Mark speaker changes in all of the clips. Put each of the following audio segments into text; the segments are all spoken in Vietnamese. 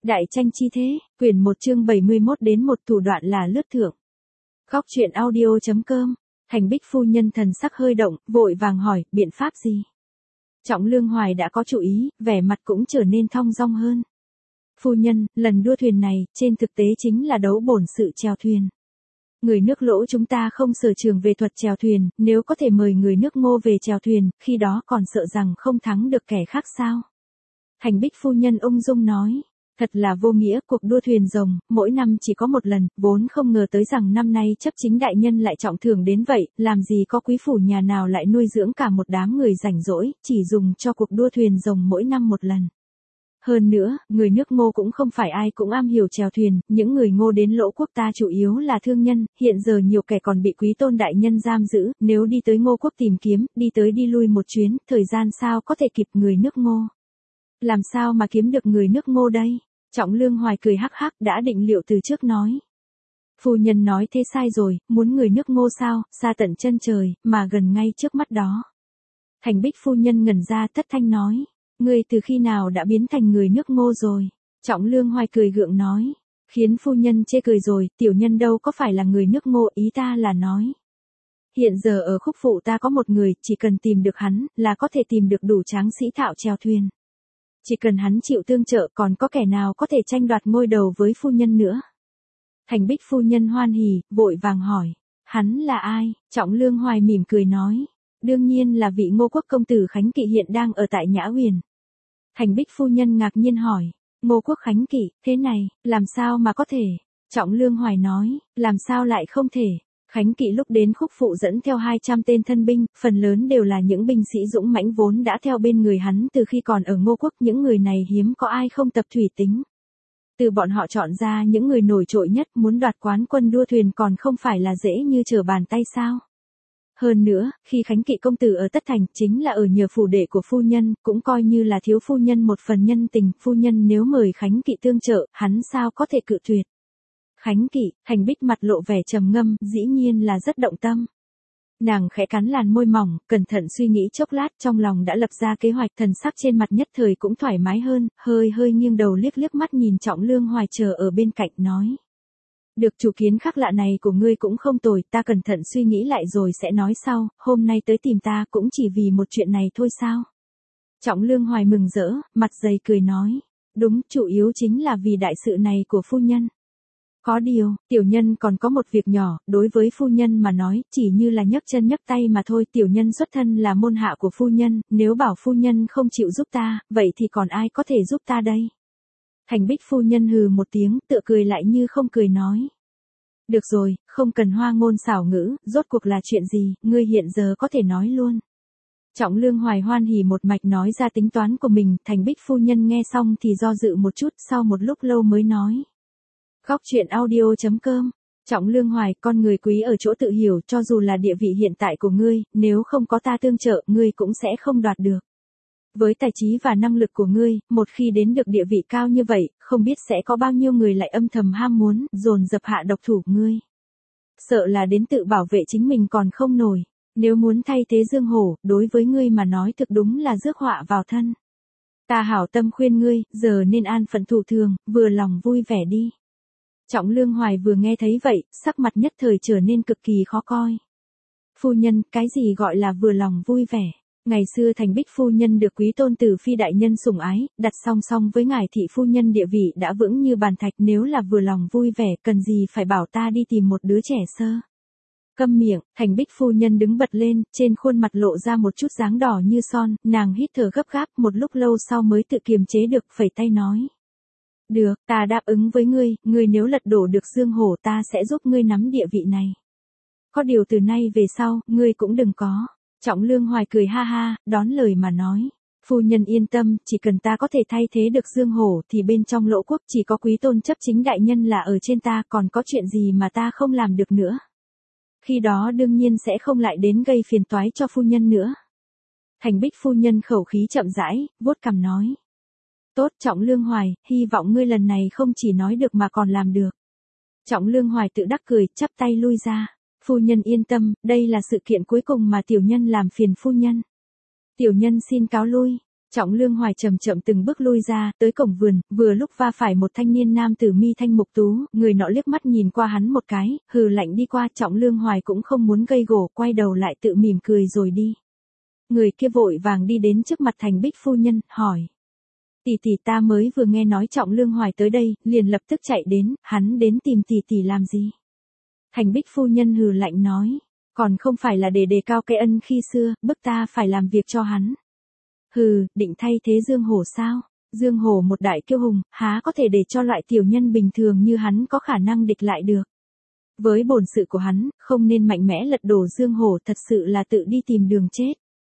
Speaker 1: Đại tranh chi thế, quyển 1 chương 71 đến 1 thủ đoạn là lướt thượng. Góc truyện audio.com, Thành Bích phu nhân thần sắc hơi động, vội vàng hỏi, biện pháp gì? Trọng Lương Hoài đã có chủ ý, vẻ mặt cũng trở nên thong dong hơn. Phu nhân, lần đua thuyền này, trên thực tế chính là đấu bổn sự chèo thuyền. Người nước Lỗ chúng ta không sở trường về thuật chèo thuyền, nếu có thể mời người nước Ngô về chèo thuyền, khi đó còn sợ rằng không thắng được kẻ khác sao? Thành Bích phu nhân ung dung nói. Thật là vô nghĩa, cuộc đua thuyền rồng, mỗi năm chỉ có một lần, vốn không ngờ tới rằng năm nay chấp chính đại nhân lại trọng thưởng đến vậy, làm gì có quý phủ nhà nào lại nuôi dưỡng cả một đám người rảnh rỗi, chỉ dùng cho cuộc đua thuyền rồng mỗi năm một lần. Hơn nữa, người nước Ngô cũng không phải ai cũng am hiểu chèo thuyền, những người Ngô đến Lỗ quốc ta chủ yếu là thương nhân, hiện giờ nhiều kẻ còn bị quý tôn đại nhân giam giữ, nếu đi tới Ngô quốc tìm kiếm, đi tới đi lui một chuyến, thời gian sao có thể kịp người nước Ngô. Làm sao mà kiếm được người nước Ngô đây? Trọng Lương Hoài cười hắc hắc đã định liệu từ trước nói. Phu nhân nói thế sai rồi, muốn người nước Ngô sao, xa tận chân trời, mà gần ngay trước mắt đó. Thành Bích phu nhân ngẩn ra thất thanh nói. Ngươi từ khi nào đã biến thành người nước Ngô rồi? Trọng Lương Hoài cười gượng nói. Khiến phu nhân chê cười rồi, tiểu nhân đâu có phải là người nước Ngô, ý ta là nói. Hiện giờ ở khúc phụ ta có một người, chỉ cần tìm được hắn, là có thể tìm được đủ tráng sĩ thạo chèo thuyền. Chỉ cần hắn chịu tương trợ còn có kẻ nào có thể tranh đoạt ngôi đầu với phu nhân nữa. Thành Bích phu nhân hoan hỉ, vội vàng hỏi. Hắn là ai? Trọng Lương Hoài mỉm cười nói. Đương nhiên là vị Ngô quốc công tử Khánh Kỵ hiện đang ở tại Nhã Huyền. Thành Bích phu nhân ngạc nhiên hỏi. Ngô quốc Khánh Kỵ, thế này, làm sao mà có thể? Trọng Lương Hoài nói, làm sao lại không thể? Khánh Kỵ lúc đến khúc phụ dẫn theo 200 tên thân binh, phần lớn đều là những binh sĩ dũng mãnh vốn đã theo bên người hắn từ khi còn ở Ngô quốc, những người này hiếm có ai không tập thủy tính. Từ bọn họ chọn ra những người nổi trội nhất, muốn đoạt quán quân đua thuyền còn không phải là dễ như trở bàn tay sao. Hơn nữa, khi Khánh Kỵ công tử ở Tất Thành chính là ở nhờ phủ đệ của phu nhân, cũng coi như là thiếu phu nhân một phần nhân tình, phu nhân nếu mời Khánh Kỵ tương trợ, hắn sao có thể cự tuyệt. Khánh Kỵ, Thành Bích mặt lộ vẻ trầm ngâm, dĩ nhiên là rất động tâm. Nàng khẽ cắn làn môi mỏng, cẩn thận suy nghĩ chốc lát, trong lòng đã lập ra kế hoạch, thần sắc trên mặt nhất thời cũng thoải mái hơn, hơi nghiêng đầu liếc mắt nhìn Trọng Lương Hoài chờ ở bên cạnh nói. Được, chủ kiến khác lạ này của ngươi cũng không tồi, ta cẩn thận suy nghĩ lại rồi sẽ nói sau, hôm nay tới tìm ta cũng chỉ vì một chuyện này thôi sao? Trọng Lương Hoài mừng rỡ, mặt dày cười nói. Đúng, chủ yếu chính là vì đại sự này của phu nhân. Có điều, tiểu nhân còn có một việc nhỏ, đối với phu nhân mà nói, chỉ như là nhấc chân nhấc tay mà thôi, tiểu nhân xuất thân là môn hạ của phu nhân, nếu bảo phu nhân không chịu giúp ta, vậy thì còn ai có thể giúp ta đây? Thành Bích phu nhân hừ một tiếng, tựa cười lại như không cười nói. Được rồi, không cần hoa ngôn xảo ngữ, rốt cuộc là chuyện gì, ngươi hiện giờ có thể nói luôn. Trọng Lương Hoài hoan hỉ một mạch nói ra tính toán của mình, Thành Bích phu nhân nghe xong thì do dự một chút, sau một lúc lâu mới nói. Góc truyện audio.com, Trọng Lương Hoài, con người quý ở chỗ tự hiểu, cho dù là địa vị hiện tại của ngươi, nếu không có ta tương trợ, ngươi cũng sẽ không đoạt được. Với tài trí và năng lực của ngươi, một khi đến được địa vị cao như vậy, không biết sẽ có bao nhiêu người lại âm thầm ham muốn, dồn dập hạ độc thủ ngươi. Sợ là đến tự bảo vệ chính mình còn không nổi, nếu muốn thay thế Dương Hổ, đối với ngươi mà nói thực đúng là rước họa vào thân. Ta hảo tâm khuyên ngươi, giờ nên an phận thủ thường, vừa lòng vui vẻ đi. Trọng Lương Hoài vừa nghe thấy vậy, sắc mặt nhất thời trở nên cực kỳ khó coi. Phu nhân, cái gì gọi là vừa lòng vui vẻ? Ngày xưa Thành Bích phu nhân được quý tôn tử phi đại nhân sủng ái, đặt song song với ngài thị phu nhân địa vị đã vững như bàn thạch, nếu là vừa lòng vui vẻ, cần gì phải bảo ta đi tìm một đứa trẻ sơ. Câm miệng, Thành Bích phu nhân đứng bật lên, trên khuôn mặt lộ ra một chút dáng đỏ như son, nàng hít thở gấp gáp, một lúc lâu sau mới tự kiềm chế được, phẩy tay nói. Được, ta đáp ứng với ngươi nếu lật đổ được Dương Hổ ta sẽ giúp ngươi nắm địa vị này. Có điều từ nay về sau, ngươi cũng đừng có. Trọng Lương Hoài cười ha ha, đón lời mà nói. Phu nhân yên tâm, chỉ cần ta có thể thay thế được Dương Hổ thì bên trong Lỗ quốc chỉ có quý tôn chấp chính đại nhân là ở trên ta, còn có chuyện gì mà ta không làm được nữa. Khi đó đương nhiên sẽ không lại đến gây phiền toái cho phu nhân nữa. Thành Bích phu nhân khẩu khí chậm rãi, vuốt cằm nói. Tốt, Trọng Lương Hoài, hy vọng ngươi lần này không chỉ nói được mà còn làm được. Trọng Lương Hoài tự đắc cười, chắp tay lui ra. Phu nhân yên tâm, đây là sự kiện cuối cùng mà tiểu nhân làm phiền phu nhân. Tiểu nhân xin cáo lui. Trọng Lương Hoài chậm chậm từng bước lui ra, tới cổng vườn, vừa lúc va phải một thanh niên nam tử mi thanh mục tú, người nọ liếc mắt nhìn qua hắn một cái, hừ lạnh đi qua, Trọng Lương Hoài cũng không muốn gây gổ, quay đầu lại tự mỉm cười rồi đi. Người kia vội vàng đi đến trước mặt Thành Bích phu nhân, hỏi. Tỷ tỷ, ta mới vừa nghe nói Trọng Lương Hoài tới đây, liền lập tức chạy đến, hắn đến tìm tỷ tỷ làm gì? Thành Bích phu nhân hừ lạnh nói, còn không phải là để đề cao cái ân khi xưa, bức ta phải làm việc cho hắn. Hừ, định thay thế Dương Hổ sao? Dương Hổ một đại kiêu hùng, há có thể để cho loại tiểu nhân bình thường như hắn có khả năng địch lại được. Với bổn sự của hắn, không nên mạnh mẽ lật đổ Dương Hổ, thật sự là tự đi tìm đường chết.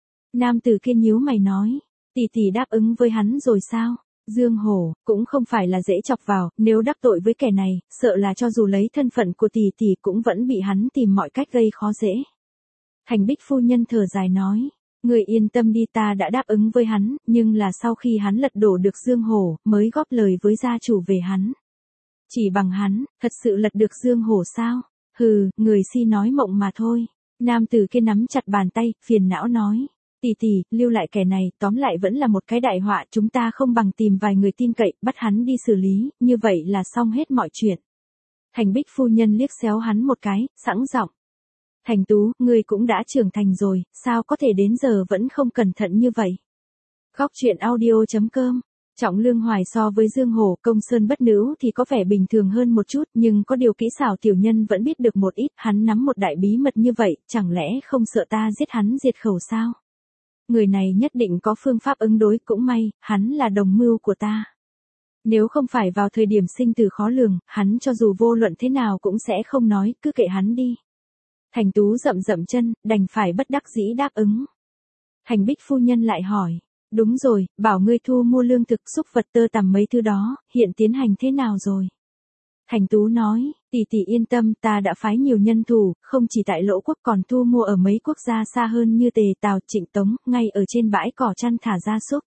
Speaker 1: Nam tử kia nhíu mày nói, tỷ tỷ đáp ứng với hắn rồi sao? Dương Hổ, cũng không phải là dễ chọc vào, nếu đắc tội với kẻ này, sợ là cho dù lấy thân phận của tỷ tỷ cũng vẫn bị hắn tìm mọi cách gây khó dễ. Thành Bích phu nhân thở dài nói, người yên tâm đi, ta đã đáp ứng với hắn, nhưng là sau khi hắn lật đổ được Dương Hổ, mới góp lời với gia chủ về hắn. Chỉ bằng hắn, thật sự lật được Dương Hổ sao? Hừ, người si nói mộng mà thôi. Nam tử kia nắm chặt bàn tay, phiền não nói. Tỷ tỷ, lưu lại kẻ này, tóm lại vẫn là một cái đại họa, chúng ta không bằng tìm vài người tin cậy, bắt hắn đi xử lý, như vậy là xong hết mọi chuyện. Thành Bích phu nhân liếc xéo hắn một cái, sẵn giọng. Thành Tú, ngươi cũng đã trưởng thành rồi, sao có thể đến giờ vẫn không cẩn thận như vậy? Góc truyện audio.com. Trọng Lương Hoài so với Dương Hổ, Công Sơn Bất Nữ thì có vẻ bình thường hơn một chút, nhưng có điều kỹ xảo tiểu nhân vẫn biết được một ít, hắn nắm một đại bí mật như vậy, chẳng lẽ không sợ ta giết hắn diệt khẩu sao? Người này nhất định có phương pháp ứng đối, cũng may, hắn là đồng mưu của ta. Nếu không phải vào thời điểm sinh tử khó lường, hắn cho dù vô luận thế nào cũng sẽ không nói, cứ kệ hắn đi. Thành Tú dậm dậm chân, đành phải bất đắc dĩ đáp ứng. Thành Bích phu nhân lại hỏi, đúng rồi, bảo ngươi thu mua lương thực, xúc vật, tơ tằm mấy thứ đó, hiện tiến hành thế nào rồi? Thành Tú nói, tỷ tỷ yên tâm, ta đã phái nhiều nhân thủ, không chỉ tại Lỗ Quốc còn thu mua ở mấy quốc gia xa hơn như Tề, Tào, Trịnh Tống, ngay ở trên bãi cỏ chăn thả gia súc.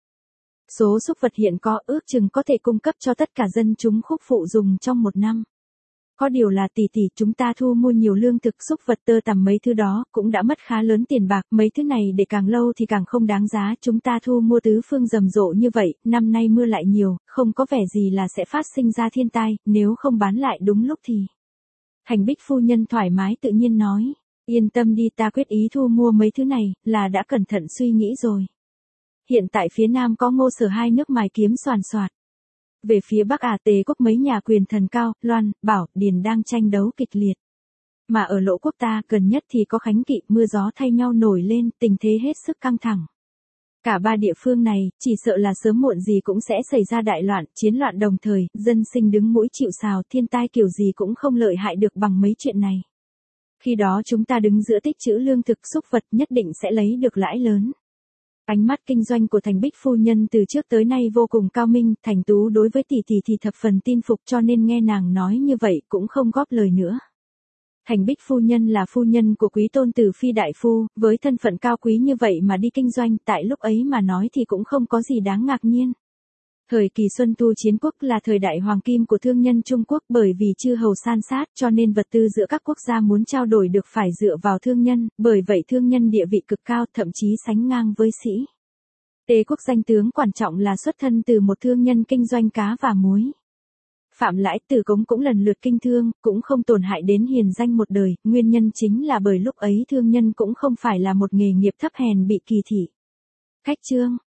Speaker 1: Số súc vật hiện có ước chừng có thể cung cấp cho tất cả dân chúng Khúc Phụ dùng trong một năm. Có điều là tỷ tỷ, chúng ta thu mua nhiều lương thực, xúc vật, tơ tằm mấy thứ đó, cũng đã mất khá lớn tiền bạc, mấy thứ này để càng lâu thì càng không đáng giá, chúng ta thu mua tứ phương rầm rộ như vậy, năm nay mưa lại nhiều, không có vẻ gì là sẽ phát sinh ra thiên tai, nếu không bán lại đúng lúc thì. Thành Bích phu nhân thoải mái tự nhiên nói, yên tâm đi, ta quyết ý thu mua mấy thứ này, là đã cẩn thận suy nghĩ rồi. Hiện tại phía Nam có Ngô Sở hai nước mài kiếm soàn soạt. Về phía Bắc Tề quốc mấy nhà quyền thần Cao, Loan, Bảo, Điền đang tranh đấu kịch liệt. Mà ở Lỗ Quốc ta, gần nhất thì có Khánh Kỵ, mưa gió thay nhau nổi lên, tình thế hết sức căng thẳng. Cả ba địa phương này, chỉ sợ là sớm muộn gì cũng sẽ xảy ra đại loạn, chiến loạn đồng thời, dân sinh đứng mũi chịu sào, thiên tai kiểu gì cũng không lợi hại được bằng mấy chuyện này. Khi đó chúng ta đứng giữa tích trữ lương thực, xúc vật, nhất định sẽ lấy được lãi lớn. Ánh mắt kinh doanh của Thành Bích phu nhân từ trước tới nay vô cùng cao minh, Thành Tú đối với tỷ tỷ thì thập phần tin phục, cho nên nghe nàng nói như vậy cũng không góp lời nữa. Thành Bích phu nhân là phu nhân của quý tôn tử phi đại phu, với thân phận cao quý như vậy mà đi kinh doanh, tại lúc ấy mà nói thì cũng không có gì đáng ngạc nhiên. Thời kỳ Xuân Thu Chiến Quốc là thời đại hoàng kim của thương nhân Trung Quốc, bởi vì chư hầu san sát cho nên vật tư giữa các quốc gia muốn trao đổi được phải dựa vào thương nhân, bởi vậy thương nhân địa vị cực cao, thậm chí sánh ngang với sĩ. Tề quốc danh tướng quan trọng là xuất thân từ một thương nhân kinh doanh cá và muối. Phạm Lãi, Từ Cống cũng lần lượt kinh thương, cũng không tổn hại đến hiền danh một đời, nguyên nhân chính là bởi lúc ấy thương nhân cũng không phải là một nghề nghiệp thấp hèn bị kỳ thị. Cách chương